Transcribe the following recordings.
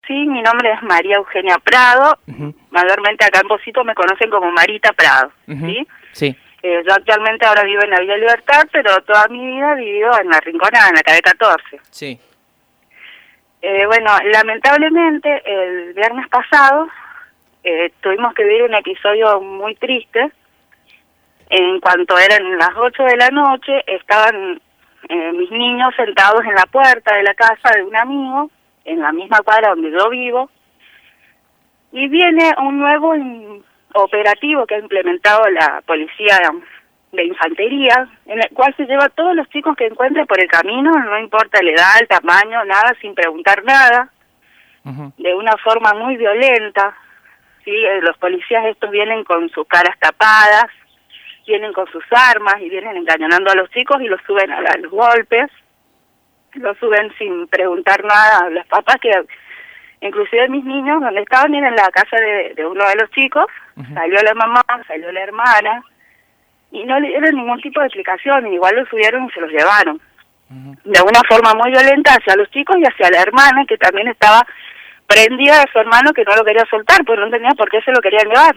Sí, mi nombre es María Eugenia Prado. Mayormente acá en Pocito me conocen como Marita Prado, ¿sí? Sí. Yo actualmente ahora vivo en la Villa Libertad, pero toda mi vida he vivido en La Rinconada, en la calle 14. Sí. Bueno, lamentablemente el viernes pasado tuvimos que vivir un episodio muy triste. En cuanto eran las 8 de la noche, estaban mis niños sentados en la puerta de la casa de un amigo, en la misma cuadra donde yo vivo, y viene un nuevo operativo que ha implementado la policía de infantería, en el cual se lleva a todos los chicos que encuentre por el camino, no importa la edad, el tamaño, nada, sin preguntar nada, de una forma muy violenta. Sí, los policías estos vienen con sus caras tapadas, vienen con sus armas y vienen encañonando a los chicos y los suben a los golpes, los suben sin preguntar nada a los papás, que inclusive mis niños donde estaban era en la casa de uno de los chicos. Salió la mamá, salió la hermana y no le dieron ningún tipo de explicación, igual los subieron y se los llevaron de una forma muy violenta hacia los chicos y hacia la hermana, que también estaba prendida de su hermano, que no lo quería soltar, pues no entendía por qué se lo querían llevar.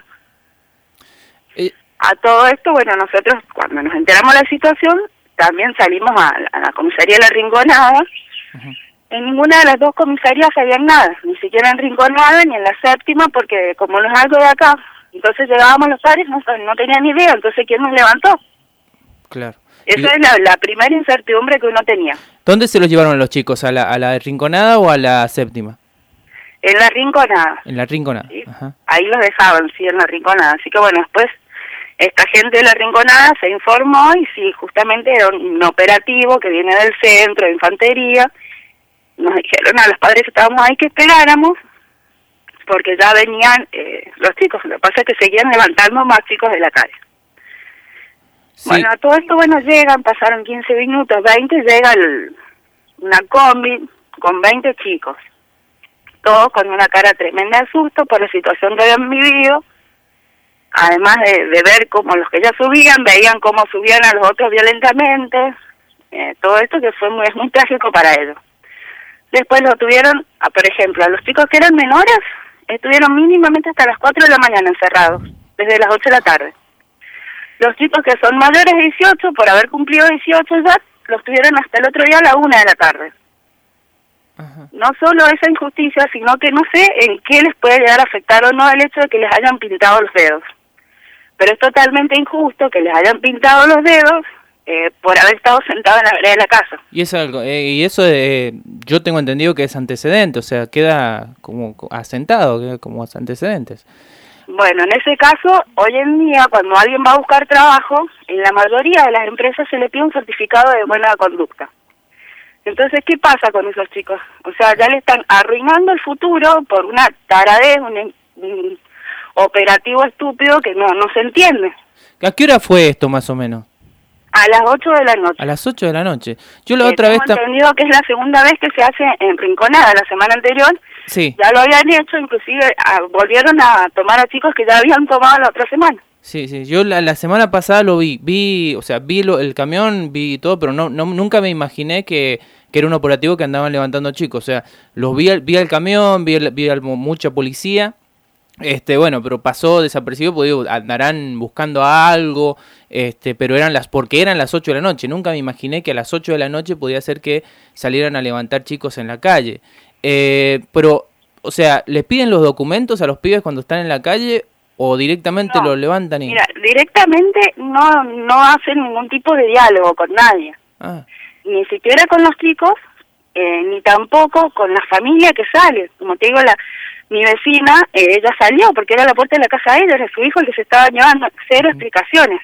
A todo esto, bueno, nosotros cuando nos enteramos de la situación también salimos a la comisaría de La Rinconada. En ninguna de las dos comisarías había nada, ni siquiera en Rinconada ni en la séptima, porque como no es algo de acá, entonces llegábamos los padres, no tenían ni idea, entonces ¿quién nos levantó? Claro. Esa es la primera incertidumbre que uno tenía. ¿Dónde se los llevaron los chicos? ¿A la Rinconada o a la séptima? En La Rinconada. En La Rinconada. ¿Sí? Ahí los dejaban, sí, en La Rinconada. Así que bueno, después esta gente de La Rinconada se informó y sí, justamente era un operativo que viene del centro de infantería. Nos dijeron a los padres que estábamos ahí que esperáramos, porque ya venían los chicos. Lo que pasa es que seguían levantando más chicos de la calle. Sí. Bueno, a todo esto, bueno, llegan, pasaron 15 minutos, 20, llega una combi con 20 chicos. Todos con una cara tremenda de susto por la situación que habían vivido. Además de ver cómo los que ya subían, veían cómo subían a los otros violentamente. Todo esto que fue muy trágico para ellos. Después lo tuvieron, por ejemplo, a los chicos que eran menores, estuvieron mínimamente hasta las 4 de la mañana encerrados, desde las 8 de la tarde. Los chicos que son mayores de 18, por haber cumplido 18 ya, los tuvieron hasta el otro día a la 1 de la tarde. No solo esa injusticia, sino que no sé en qué les puede llegar a afectar o no el hecho de que les hayan pintado los dedos. Pero es totalmente injusto que les hayan pintado los dedos por haber estado sentado en la vereda de la casa. Y es algo, yo tengo entendido que es antecedente, o sea, queda como asentado, queda como antecedentes. Bueno, en ese caso, hoy en día, cuando alguien va a buscar trabajo, en la mayoría de las empresas se le pide un certificado de buena conducta. Entonces, ¿qué pasa con esos chicos? O sea, ya le están arruinando el futuro por una taradez, un operativo estúpido que no se entiende. ¿A qué hora fue esto, más o menos? A las 8 de la noche. A las 8 de la noche. Yo la otra vez... Tengo entendido que es la segunda vez que se hace en Rinconada. La semana anterior sí. Ya lo habían hecho, inclusive volvieron a tomar a chicos que ya habían tomado la otra semana. Sí, yo la semana pasada lo vi el camión, vi todo, pero nunca me imaginé que era un operativo que andaban levantando chicos. O sea, los vi al camión, vi mucha policía. Bueno, pero pasó desapercibido, porque digo, andarán buscando algo, pero porque eran las 8 de la noche. Nunca me imaginé que a las 8 de la noche podía ser que salieran a levantar chicos en la calle. Pero, o sea, ¿les piden los documentos a los pibes cuando están en la calle o directamente los levantan y...? Mira, directamente no hacen ningún tipo de diálogo con nadie. Ni siquiera con los chicos, ni tampoco con la familia que sale. Como te digo, mi vecina, ella salió porque era la puerta de la casa de ella, era su hijo el que se estaba llevando, cero explicaciones.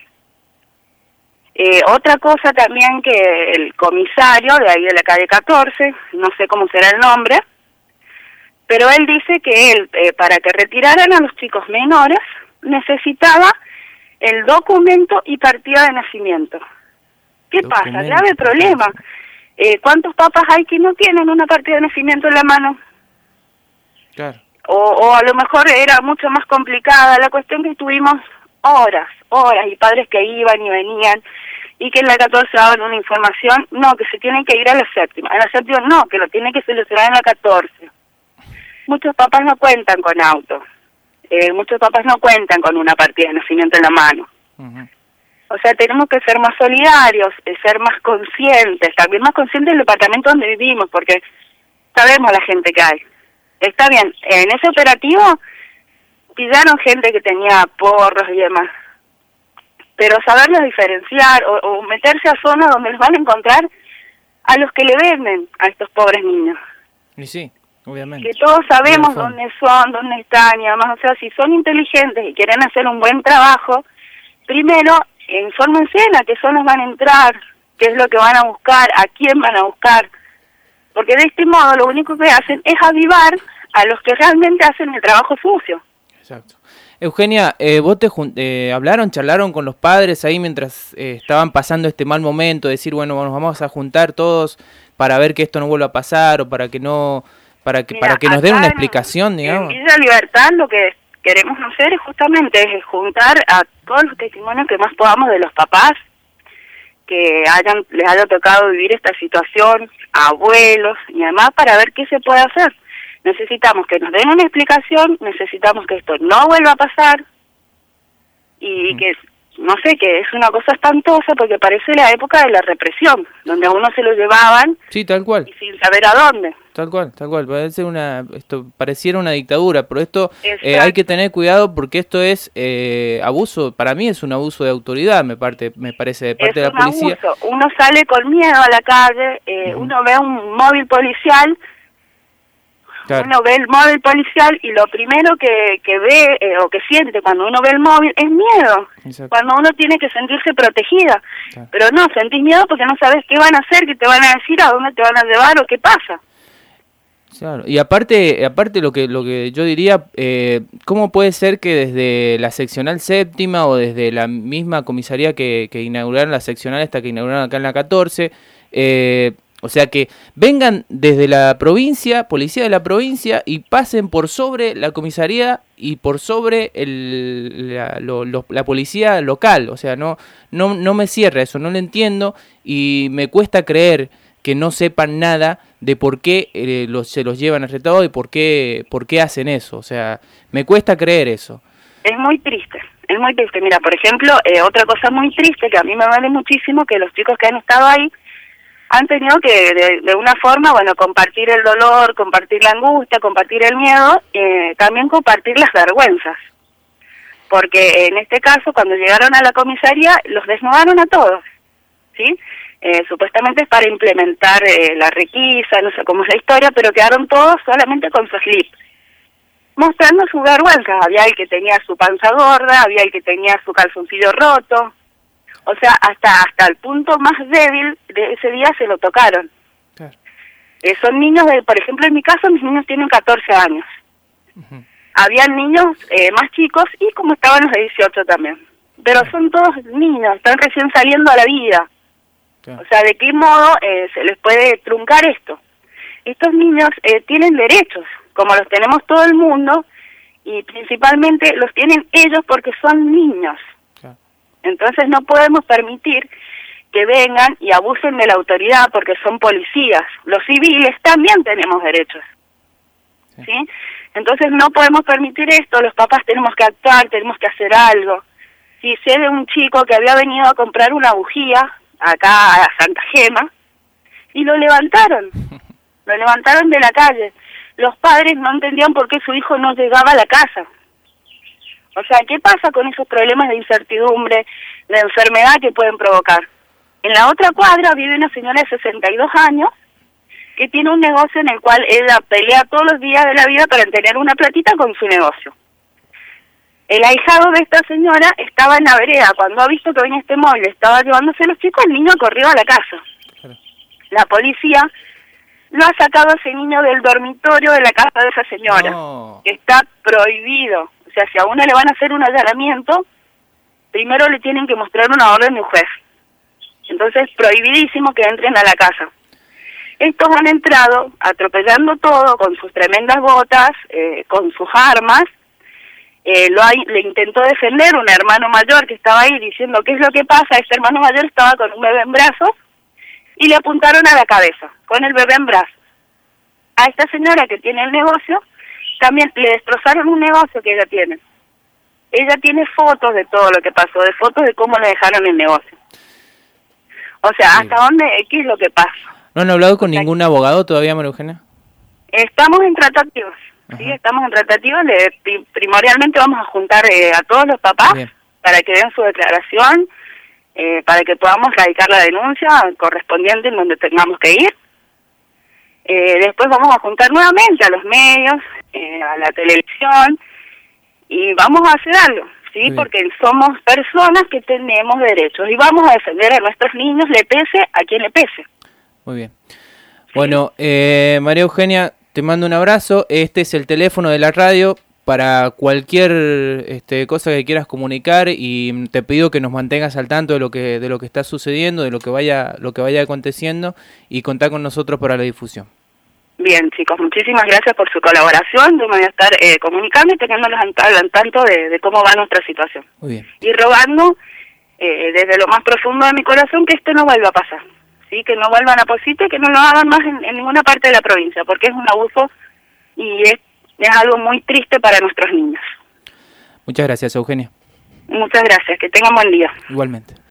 Otra cosa también, que el comisario de ahí de la calle 14, no sé cómo será el nombre, pero él dice que él, para que retiraran a los chicos menores, necesitaba el documento y partida de nacimiento. ¿Qué pasa? Grave problema. ¿Cuántos papás hay que no tienen una partida de nacimiento en la mano? Claro. O a lo mejor era mucho más complicada la cuestión, que tuvimos horas, y padres que iban y venían, y que en la 14 daban una información, no, que se tienen que ir a la séptima. En la séptima no, que lo tienen que solucionar en la 14. muchos papás no cuentan con auto, muchos papás no cuentan con una partida de nacimiento en la mano. Ujú. O sea, tenemos que ser más solidarios, ser más conscientes, también más conscientes del departamento donde vivimos, porque sabemos la gente que hay. Está bien, en ese operativo pillaron gente que tenía porros y demás, pero saberlos diferenciar o meterse a zonas donde los van a encontrar a los que le venden a estos pobres niños. Y sí, obviamente. Que todos sabemos dónde son, dónde están y además, o sea, si son inteligentes y quieren hacer un buen trabajo, primero infórmense a qué zonas van a entrar, qué es lo que van a buscar, a quién van a buscar, porque de este modo lo único que hacen es avivar a los que realmente hacen el trabajo sucio. Exacto. Eugenia, ¿vos charlaron con los padres ahí mientras estaban pasando este mal momento? Decir, bueno, nos vamos a juntar todos para ver que esto no vuelva a pasar o para que no, para que nos den una explicación, digamos. En Villa Libertad lo que queremos hacer es justamente juntar a todos los testimonios que más podamos de los papás que les haya tocado vivir esta situación, abuelos y demás, para ver qué se puede hacer. Necesitamos que nos den una explicación, necesitamos que esto no vuelva a pasar y que, no sé, que es una cosa espantosa porque parece la época de la represión, donde a uno se lo llevaban sí, tal cual. Y sin saber a dónde. Tal cual, esto pareciera una dictadura, pero esto hay que tener cuidado porque esto es abuso, para mí es un abuso de autoridad, me parece, de parte de la policía. Abuso. Uno sale con miedo a la calle, uno ve un móvil policial. Claro. Uno ve el móvil policial y lo primero que ve o que siente cuando uno ve el móvil es miedo. Exacto. Cuando uno tiene que sentirse protegida. Claro. Pero no, sentís miedo porque no sabes qué van a hacer, qué te van a decir, a dónde te van a llevar o qué pasa. Claro. Y aparte lo que yo diría, ¿cómo puede ser que desde la seccional séptima o desde la misma comisaría que inauguraron la seccional esta que inauguraron acá en la 14, o sea que vengan desde la provincia, policía de la provincia, y pasen por sobre la comisaría y por sobre la policía local? O sea, no me cierra eso, no lo entiendo y me cuesta creer que no sepan nada de por qué se los llevan arrestados y por qué hacen eso. O sea, me cuesta creer eso. Es muy triste. Mira, por ejemplo, otra cosa muy triste que a mí me duele muchísimo, que los chicos que han estado ahí han tenido que de una forma, bueno, compartir el dolor, compartir la angustia, compartir el miedo, también compartir las vergüenzas. Porque en este caso, cuando llegaron a la comisaría, los desnudaron a todos, ¿sí? Supuestamente es para implementar la requisa, no sé cómo es la historia, pero quedaron todos solamente con su slip, mostrando su vergüenza. Había el que tenía su panza gorda, había el que tenía su calzoncillo roto. O sea, hasta el punto más débil de ese día se lo tocaron. Claro. Son niños, por ejemplo, en mi caso, mis niños tienen 14 años. Uh-huh. Habían niños más chicos y como estaban los de 18 también. Pero son todos niños, están recién saliendo a la vida. Claro. O sea, ¿de qué modo se les puede truncar esto? Estos niños tienen derechos, como los tenemos todo el mundo, y principalmente los tienen ellos porque son niños. Entonces no podemos permitir que vengan y abusen de la autoridad porque son policías. Los civiles también tenemos derechos, ¿sí? Entonces no podemos permitir esto, los papás tenemos que actuar, tenemos que hacer algo. Si sé de un chico que había venido a comprar una bujía acá a Santa Gema y lo levantaron de la calle. Los padres no entendían por qué su hijo no llegaba a la casa. O sea, ¿qué pasa con esos problemas de incertidumbre, de enfermedad que pueden provocar? En la otra cuadra vive una señora de 62 años que tiene un negocio en el cual ella pelea todos los días de la vida para tener una platita con su negocio. El ahijado de esta señora estaba en la vereda. Cuando ha visto que venía este móvil, estaba llevándose a los chicos, el niño corrió a la casa. La policía lo ha sacado a ese niño del dormitorio de la casa de esa señora, que está prohibido. O sea, si a uno le van a hacer un allanamiento, primero le tienen que mostrar una orden de un juez. Entonces, prohibidísimo que entren a la casa. Estos han entrado atropellando todo con sus tremendas botas, con sus armas. Le intentó defender un hermano mayor que estaba ahí diciendo qué es lo que pasa. Ese hermano mayor estaba con un bebé en brazos y le apuntaron a la cabeza con el bebé en brazos. A esta señora que tiene el negocio también le destrozaron un negocio que ella tiene. Ella tiene fotos de todo lo que pasó, de fotos de cómo le dejaron el negocio. O sea, Sí. ¿hasta dónde? ¿Qué es lo que pasa? ¿No han hablado con ningún abogado todavía, María Eugenia? Estamos en tratativas, ¿sí? Ajá. Estamos en tratativas. Primordialmente vamos a juntar a todos los papás Bien. para que den su declaración, para que podamos radicar la denuncia correspondiente en donde tengamos que ir. Después vamos a juntar nuevamente a los medios, a la televisión, y vamos a hacer algo, ¿sí? Bien. Porque somos personas que tenemos derechos y vamos a defender a nuestros niños, le pese a quien le pese. Muy bien. Bueno, María Eugenia, te mando un abrazo. Este es el teléfono de la radio para cualquier cosa que quieras comunicar, y te pido que nos mantengas al tanto de lo que está sucediendo, de lo que vaya aconteciendo, y contá con nosotros para la difusión. Bien, chicos, muchísimas gracias por su colaboración. Yo me voy a estar comunicando y teniéndolos al tanto de cómo va nuestra situación. Muy bien. Y rogando desde lo más profundo de mi corazón que esto no vuelva a pasar, ¿sí? Que no vuelvan a Posito y que no lo hagan más en ninguna parte de la provincia, porque es un abuso y es algo muy triste para nuestros niños. Muchas gracias, Eugenia. Muchas gracias, que tengan buen día. Igualmente.